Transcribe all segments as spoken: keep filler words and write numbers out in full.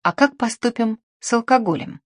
А как поступим с алкоголем?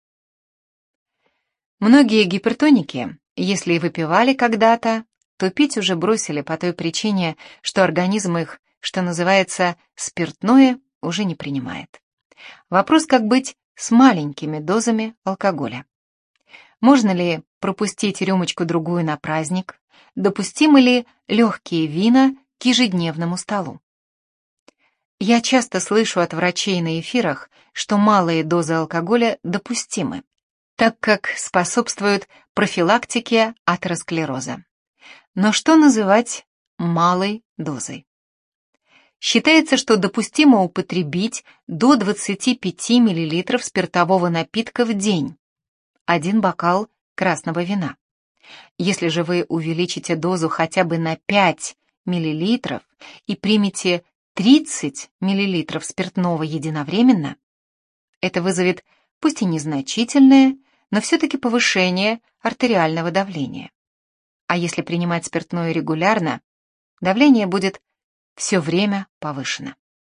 Многие гипертоники, если и выпивали когда-то, то пить уже бросили по той причине, что организм их, что называется, спиртное, уже не принимает. Вопрос, как быть с маленькими дозами алкоголя. Можно ли пропустить рюмочку-другую на праздник? Допустимы ли легкие вина к ежедневному столу? Я часто слышу от врачей на эфирах, что малые дозы алкоголя допустимы, так как способствуют профилактике атеросклероза. Но что называть малой дозой? Считается, что допустимо употребить до двадцати пяти миллилитров спиртового напитка в день, один бокал красного вина. Если же вы увеличите дозу хотя бы на пять миллилитров и примете тридцать миллилитров спиртного единовременно, это вызовет пусть и незначительное, но все-таки повышение артериального давления. А если принимать спиртное регулярно, давление будет все время повышено.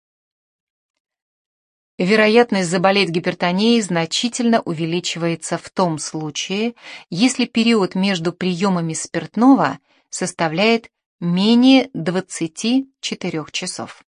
Вероятность заболеть гипертонией значительно увеличивается в том случае, если период между приемами спиртного составляет менее двадцати четырёх часов.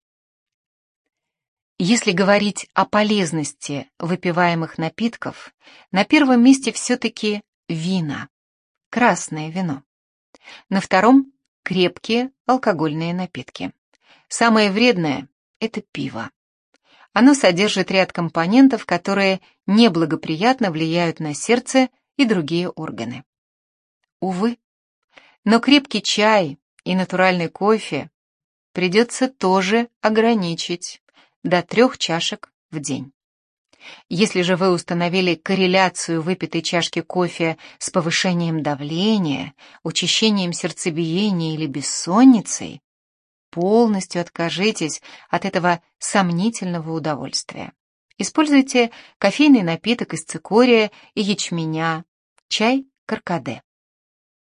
Если говорить о полезности выпиваемых напитков, на первом месте все-таки вина, красное вино. На втором – крепкие алкогольные напитки. Самое вредное – это пиво. Оно содержит ряд компонентов, которые неблагоприятно влияют на сердце и другие органы. Увы, но крепкий чай и натуральный кофе придется тоже ограничить до трех чашек в день. Если же вы установили корреляцию выпитой чашки кофе с повышением давления, учащением сердцебиения или бессонницей, полностью откажитесь от этого сомнительного удовольствия. Используйте кофейный напиток из цикория и ячменя, чай каркаде.